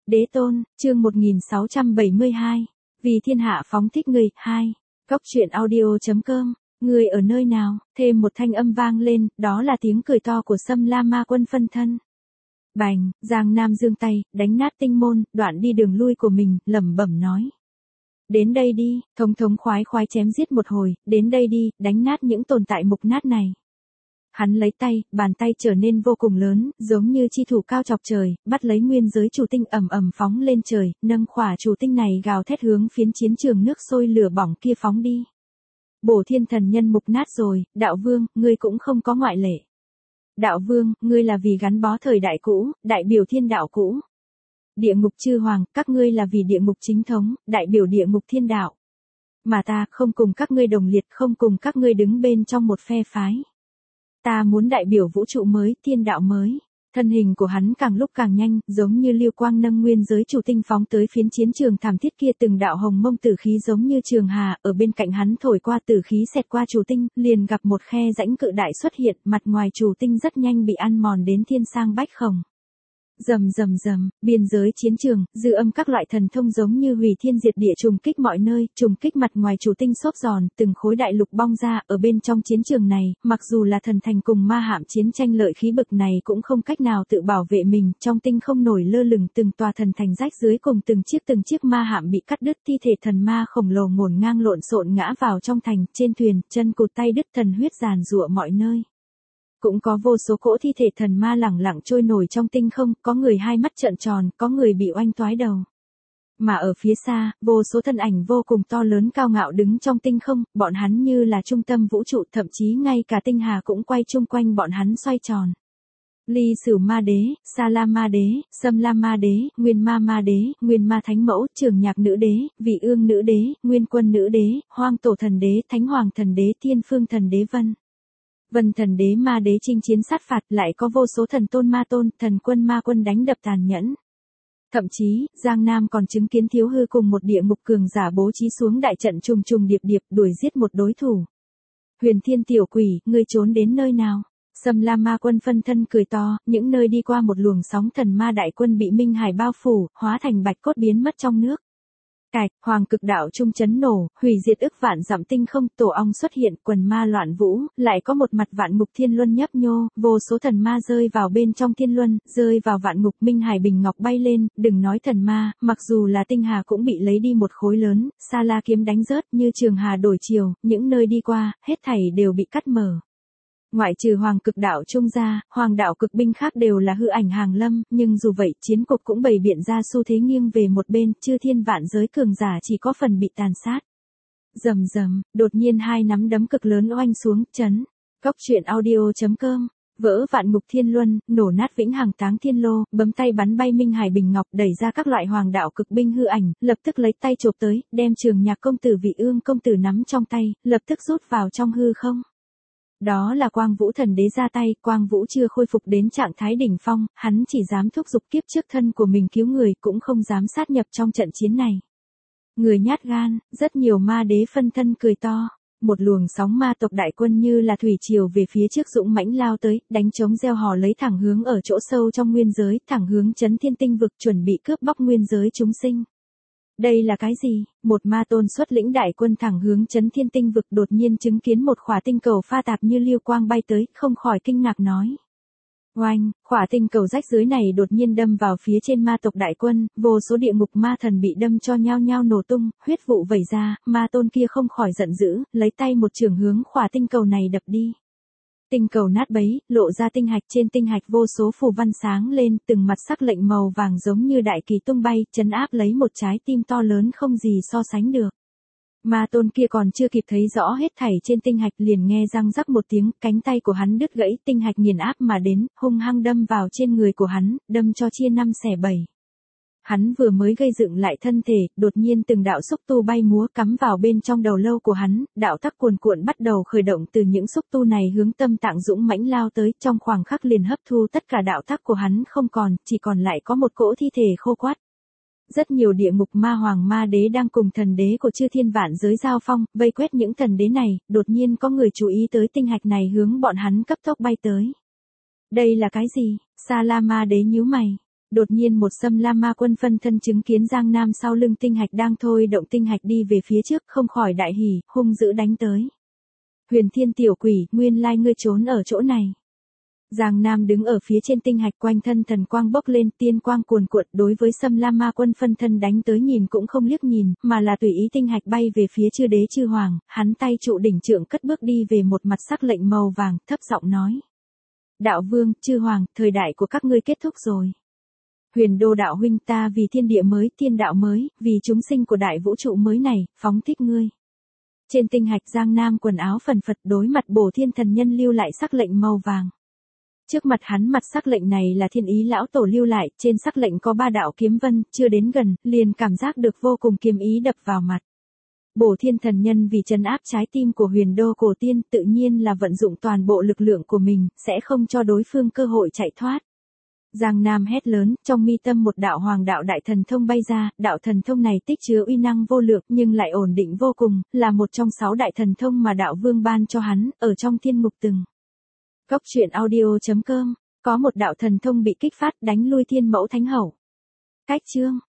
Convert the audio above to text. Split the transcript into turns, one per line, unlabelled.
Đế tôn, chương 1672. Vì thiên hạ phóng thích người, 2. Góc truyện audio.com. Người ở nơi nào? Thêm một thanh âm vang lên, đó là tiếng cười to của Sâm La Ma Quân phân thân. Bành, Giang Nam giương tay, đánh nát tinh môn, đoạn đi đường lui của mình, lẩm bẩm nói. Đến đây đi, thống thống khoái khoái chém giết một hồi, đến đây đi, đánh nát những tồn tại mục nát này. Hắn lấy tay, bàn tay trở nên vô cùng lớn, giống như chi thủ cao chọc trời, bắt lấy nguyên giới chủ tinh ầm ầm phóng lên trời, nâng khỏa chủ tinh này gào thét hướng phiến chiến trường nước sôi lửa bỏng kia phóng đi. Bổ thiên thần nhân mục nát rồi, đạo vương, ngươi cũng không có ngoại lệ. Đạo vương, ngươi là vì gắn bó thời đại cũ, đại biểu thiên đạo cũ. Địa ngục chư hoàng, các ngươi là vì địa ngục chính thống, đại biểu địa ngục thiên đạo. Mà ta không cùng các ngươi đồng liệt, không cùng các ngươi đứng bên trong một phe phái. Ta muốn đại biểu vũ trụ mới, thiên đạo mới. Thân hình của hắn càng lúc càng nhanh, giống như lưu quang nâng nguyên giới chủ tinh phóng tới phiến chiến trường thảm thiết kia, từng đạo hồng mông tử khí giống như trường hà, ở bên cạnh hắn thổi qua tử khí xẹt qua chủ tinh, liền gặp một khe rãnh cự đại xuất hiện, mặt ngoài chủ tinh rất nhanh bị ăn mòn đến thiên sang bách khổng. Rầm rầm rầm, biên giới chiến trường, dư âm các loại thần thông giống như hủy thiên diệt địa trùng kích mọi nơi, trùng kích mặt ngoài chủ tinh xốp giòn, từng khối đại lục bong ra, ở bên trong chiến trường này, mặc dù là thần thành cùng ma hạm chiến tranh lợi khí bực này cũng không cách nào tự bảo vệ mình, trong tinh không nổi lơ lửng từng tòa thần thành rách dưới cùng từng chiếc ma hạm bị cắt đứt, thi thể thần ma khổng lồ ngổn ngang lộn xộn ngã vào trong thành, trên thuyền, chân cụt tay đứt, thần huyết giàn giụa mọi nơi. Cũng có vô số cỗ thi thể thần ma lẳng lặng trôi nổi trong tinh không, có người hai mắt trợn tròn, có người bị oanh toái đầu. Mà ở phía xa, vô số thân ảnh vô cùng to lớn cao ngạo đứng trong tinh không, bọn hắn như là trung tâm vũ trụ, thậm chí ngay cả tinh hà cũng quay chung quanh bọn hắn xoay tròn. Ly Sửu Ma Đế, Sa La Ma Đế, Sâm La Ma Đế, Nguyên Ma Ma Đế, Nguyên Ma Thánh Mẫu, Trường Nhạc Nữ Đế, Vị Ương Nữ Đế, Nguyên Quân Nữ Đế, Hoang Tổ Thần Đế, Thánh Hoàng Thần Đế, Thiên Phương Thần Đế Vân thần đế ma đế chinh chiến sát phạt, lại có vô số thần tôn ma tôn, thần quân ma quân đánh đập tàn nhẫn. Thậm chí, Giang Nam còn chứng kiến Thiếu Hư cùng một địa ngục cường giả bố trí xuống đại trận trùng trùng điệp điệp đuổi giết một đối thủ. Huyền Thiên tiểu quỷ, ngươi trốn đến nơi nào? Sâm La Ma Quân phân thân cười to, những nơi đi qua một luồng sóng thần ma đại quân bị Minh Hải bao phủ, hóa thành bạch cốt biến mất trong nước. Cạch, hoàng cực đạo trung chấn nổ, hủy diệt ức vạn dặm tinh không, tổ ong xuất hiện, quần ma loạn vũ, lại có một mặt vạn ngục thiên luân nhấp nhô, vô số thần ma rơi vào bên trong thiên luân, rơi vào vạn ngục. Minh Hải bình ngọc bay lên, đừng nói thần ma, mặc dù là tinh hà cũng bị lấy đi một khối lớn, Sa La kiếm đánh rớt như trường hà đổi chiều, những nơi đi qua, hết thảy đều bị cắt mở. Ngoại trừ hoàng cực đạo trung ra, hoàng đạo cực binh khác đều là hư ảnh hàng lâm, nhưng dù vậy, chiến cục cũng bày biện ra xu thế nghiêng về một bên, chư thiên vạn giới cường giả chỉ có phần bị tàn sát. Rầm rầm, đột nhiên hai nắm đấm cực lớn oanh xuống, chấn. Góc truyện audio.com. Vỡ vạn ngục thiên luân, nổ nát vĩnh hằng táng thiên lô, bấm tay bắn bay Minh Hải bình ngọc, đẩy ra các loại hoàng đạo cực binh hư ảnh, lập tức lấy tay chộp tới, đem Trường Nhạc công tử Vị Ương công tử nắm trong tay, lập tức rút vào trong hư không. Đó là Quang Vũ thần đế ra tay, Quang Vũ chưa khôi phục đến trạng thái đỉnh phong, hắn chỉ dám thúc giục kiếp trước thân của mình cứu người, cũng không dám sát nhập trong trận chiến này. Người nhát gan, rất nhiều ma đế phân thân cười to, một luồng sóng ma tộc đại quân như là thủy triều về phía trước dũng mãnh lao tới, đánh trống reo hò lấy thẳng hướng ở chỗ sâu trong nguyên giới, thẳng hướng chấn thiên tinh vực, chuẩn bị cướp bóc nguyên giới chúng sinh. Đây là cái gì? Một ma tôn xuất lĩnh đại quân thẳng hướng chấn thiên tinh vực, đột nhiên chứng kiến một khỏa tinh cầu pha tạp như lưu quang bay tới, không khỏi kinh ngạc nói. Oanh, khỏa tinh cầu rách dưới này đột nhiên đâm vào phía trên ma tộc đại quân, vô số địa ngục ma thần bị đâm cho nhao nhao nổ tung, huyết vụ vẩy ra, ma tôn kia không khỏi giận dữ, lấy tay một chưởng hướng khỏa tinh cầu này đập đi. Tinh cầu nát bấy, lộ ra tinh hạch, trên tinh hạch vô số phù văn sáng lên, từng mặt sắc lệnh màu vàng giống như đại kỳ tung bay, trấn áp lấy một trái tim to lớn không gì so sánh được. Ma tôn kia còn chưa kịp thấy rõ hết thảy trên tinh hạch, liền nghe răng rắc một tiếng, cánh tay của hắn đứt gãy, tinh hạch nghiền áp mà đến, hung hăng đâm vào trên người của hắn, đâm cho chia năm xẻ bảy. Hắn vừa mới gây dựng lại thân thể, đột nhiên từng đạo xúc tu bay múa cắm vào bên trong đầu lâu của hắn, đạo tắc cuồn cuộn bắt đầu khởi động từ những xúc tu này hướng tâm tạng dũng mãnh lao tới, trong khoảng khắc liền hấp thu tất cả đạo tắc của hắn không còn, chỉ còn lại có một cỗ thi thể khô quắt. Rất nhiều địa ngục ma hoàng ma đế đang cùng thần đế của chư thiên vạn giới giao phong, vây quét những thần đế này, đột nhiên có người chú ý tới tinh hạch này hướng bọn hắn cấp tốc bay tới. Đây là cái gì? Sa La Ma Đế nhíu mày. Đột nhiên một Xâm Lam ma quân phân thân chứng kiến Giang Nam sau lưng tinh hạch đang thôi động tinh hạch đi về phía trước, không khỏi đại hỉ, hung dữ đánh tới. Huyền Thiên tiểu quỷ, nguyên lai ngươi trốn ở chỗ này. Giang Nam đứng ở phía trên tinh hạch, quanh thân thần quang bốc lên, tiên quang cuồn cuộn, đối với Xâm Lam ma quân phân thân đánh tới nhìn cũng không liếc nhìn, mà là tùy ý tinh hạch bay về phía chư đế chư hoàng, hắn tay trụ đỉnh trượng cất bước đi về một mặt sắc lệnh màu vàng, thấp giọng nói. Đạo vương, chư hoàng, thời đại của các ngươi kết thúc rồi. Huyền Đô đạo huynh, ta vì thiên địa mới, thiên đạo mới, vì chúng sinh của đại vũ trụ mới này, phóng thích ngươi. Trên tinh hạch Giang Nam quần áo phần phật đối mặt Bổ Thiên thần nhân lưu lại sắc lệnh màu vàng. Trước mặt hắn mặt sắc lệnh này là Thiên Ý lão tổ lưu lại, trên sắc lệnh có 3 đạo kiếm vân, chưa đến gần, liền cảm giác được vô cùng kiếm ý đập vào mặt. Bổ Thiên thần nhân vì trấn áp trái tim của Huyền Đô cổ tiên, tự nhiên là vận dụng toàn bộ lực lượng của mình, sẽ không cho đối phương cơ hội chạy thoát. Giang Nam hét lớn, trong mi tâm một đạo hoàng đạo đại thần thông bay ra, đạo thần thông này tích chứa uy năng vô lượng nhưng lại ổn định vô cùng, là một trong 6 đại thần thông mà đạo vương ban cho hắn, ở trong thiên ngục từng. Góc truyện audio.com, có một đạo thần thông bị kích phát đánh lui thiên mẫu thánh hậu. Cách chương.